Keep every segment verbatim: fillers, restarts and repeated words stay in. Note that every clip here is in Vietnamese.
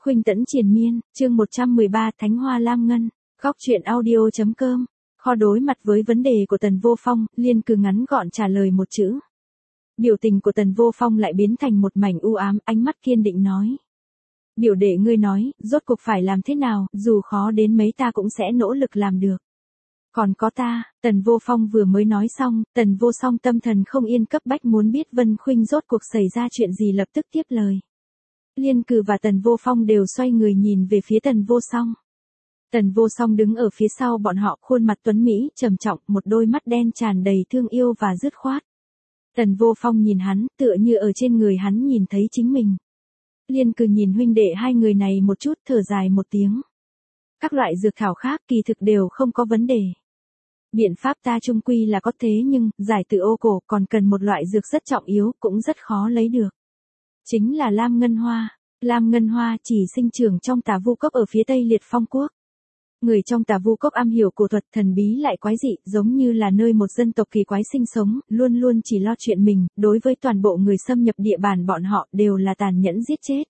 Khuynh Tẫn triền miên, chương một trăm mười ba Thánh Hoa Lam Ngân, góc truyện audio.com, kho đối mặt với vấn đề của Tần Vô Phong, Liên cứ ngắn gọn trả lời một chữ. Biểu tình của Tần Vô Phong lại biến thành một mảnh u ám, ánh mắt kiên định nói. Biểu đệ ngươi nói, rốt cuộc phải làm thế nào, dù khó đến mấy ta cũng sẽ nỗ lực làm được. Còn có ta, Tần Vô Phong vừa mới nói xong, Tần Vô Song tâm thần không yên cấp bách muốn biết Vân Khuynh rốt cuộc xảy ra chuyện gì lập tức tiếp lời. Liên Cừ và Tần Vô Phong đều xoay người nhìn về phía Tần Vô Song. Tần Vô Song đứng ở phía sau bọn họ, khuôn mặt tuấn mỹ, trầm trọng, một đôi mắt đen tràn đầy thương yêu và dứt khoát. Tần Vô Phong nhìn hắn, tựa như ở trên người hắn nhìn thấy chính mình. Liên Cừ nhìn huynh đệ hai người này một chút, thở dài một tiếng. Các loại dược thảo khác kỳ thực đều không có vấn đề. Biện pháp ta chung quy là có thế nhưng, giải từ ô cổ còn cần một loại dược rất trọng yếu, cũng rất khó lấy được. Chính là Lam Ngân Hoa. Lam Ngân Hoa chỉ sinh trưởng trong Tà Vu Cốc ở phía Tây Liệt Phong Quốc. Người trong Tà Vu Cốc am hiểu cổ thuật thần bí lại quái dị, giống như là nơi một dân tộc kỳ quái sinh sống, luôn luôn chỉ lo chuyện mình, đối với toàn bộ người xâm nhập địa bàn bọn họ đều là tàn nhẫn giết chết.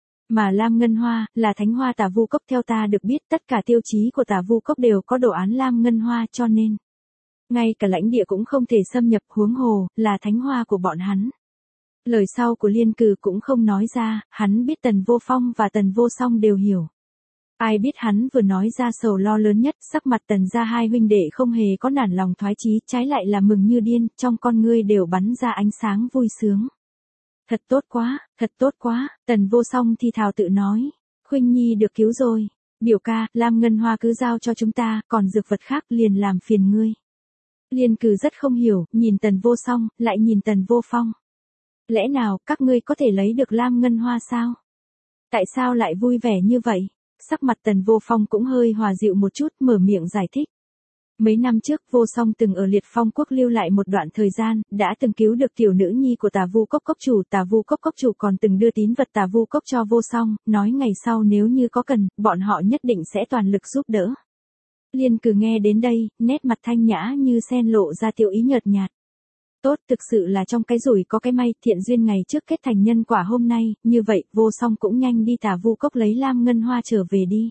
Mà Lam Ngân Hoa, là thánh hoa Tà Vu Cốc, theo ta được biết tất cả tiêu chí của Tà Vu Cốc đều có đồ án Lam Ngân Hoa, cho nên ngay cả lãnh địa cũng không thể xâm nhập, huống hồ là thánh hoa của bọn hắn. Lời sau của Liên Cừ cũng không nói ra, hắn biết Tần Vô Phong và Tần Vô Song đều hiểu. Ai biết hắn vừa nói ra sầu lo lớn nhất, sắc mặt Tần gia hai huynh đệ không hề có nản lòng thoái chí, trái lại là mừng như điên, trong con ngươi đều bắn ra ánh sáng vui sướng. Thật tốt quá, thật tốt quá, Tần Vô Song thì thào tự nói. Khuynh Nhi được cứu rồi. Biểu ca, Lam Ngân Hoa cứ giao cho chúng ta, còn dược vật khác liền làm phiền ngươi. Liên Cừ rất không hiểu, nhìn Tần Vô Song, lại nhìn Tần Vô Phong. Lẽ nào, các ngươi có thể lấy được Lam Ngân Hoa sao? Tại sao lại vui vẻ như vậy? Sắc mặt Tần Vô Phong cũng hơi hòa dịu một chút, mở miệng giải thích. Mấy năm trước, Vô Song từng ở Liệt Phong Quốc lưu lại một đoạn thời gian, đã từng cứu được tiểu nữ nhi của Tà Vu Cốc Cốc chủ, Tà Vu Cốc Cốc chủ còn từng đưa tín vật Tà Vu Cốc cho Vô Song, nói ngày sau nếu như có cần, bọn họ nhất định sẽ toàn lực giúp đỡ. Liên Cừ nghe đến đây, nét mặt thanh nhã như sen lộ ra tiêu ý nhợt nhạt. Tốt, thực sự là trong cái rủi có cái may, thiện duyên ngày trước kết thành nhân quả hôm nay, như vậy, Vô Song cũng nhanh đi Tà Vu Cốc lấy Lam Ngân Hoa trở về đi.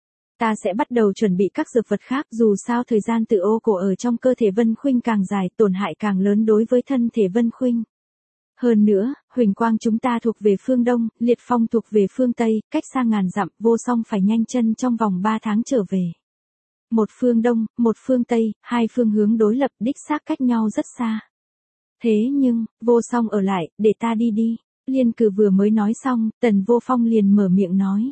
Ta sẽ bắt đầu chuẩn bị các dược vật khác, dù sao thời gian tự ô cổ ở trong cơ thể Vân Khuynh càng dài, tổn hại càng lớn đối với thân thể Vân Khuynh. Hơn nữa, Huỳnh Quang chúng ta thuộc về phương Đông, Liệt Phong thuộc về phương Tây, cách xa ngàn dặm, Vô Song phải nhanh chân trong vòng ba tháng trở về. Một phương Đông, một phương Tây, hai phương hướng đối lập đích xác cách nhau rất xa. Thế nhưng, Vô Song ở lại, để ta đi đi. Liên Cừ vừa mới nói xong, Tần Vô Phong liền mở miệng nói.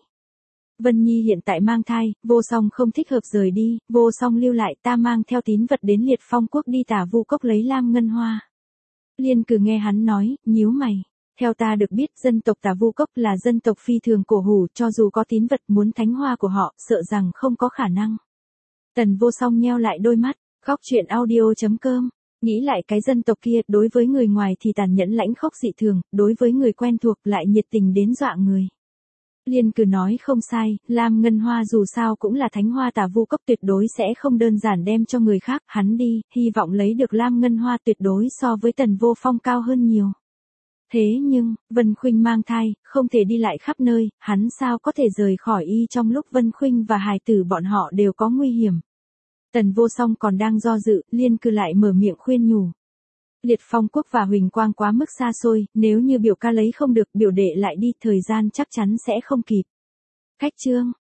Vân Nhi hiện tại mang thai, Vô Song không thích hợp rời đi, Vô Song lưu lại, ta mang theo tín vật đến Liệt Phong Quốc đi Tà Vu Cốc lấy Lam Ngân Hoa. Liên Cừ nghe hắn nói, nhíu mày. Theo ta được biết, dân tộc Tà Vu Cốc là dân tộc phi thường cổ hủ, cho dù có tín vật muốn thánh hoa của họ, sợ rằng không có khả năng. Tần Vô Song nheo lại đôi mắt, góc truyện audio.com. Nghĩ lại cái dân tộc kia, đối với người ngoài thì tàn nhẫn lãnh khốc dị thường, đối với người quen thuộc lại nhiệt tình đến dọa người. Liên Cừ nói không sai, Lam Ngân Hoa dù sao cũng là thánh hoa Tà Vu Cốc, tuyệt đối sẽ không đơn giản đem cho người khác, hắn đi, hy vọng lấy được Lam Ngân Hoa tuyệt đối so với Tần Vô Phong cao hơn nhiều. Thế nhưng, Vân Khuynh mang thai, không thể đi lại khắp nơi, hắn sao có thể rời khỏi y trong lúc Vân Khuynh và hài tử bọn họ đều có nguy hiểm. Tần Vô Song còn đang do dự, Liên Cừ lại mở miệng khuyên nhủ. Liệt Phong Quốc và Huỳnh Quang quá mức xa xôi, nếu như biểu ca lấy không được, biểu đệ lại đi, thời gian chắc chắn sẽ không kịp. Cách chương,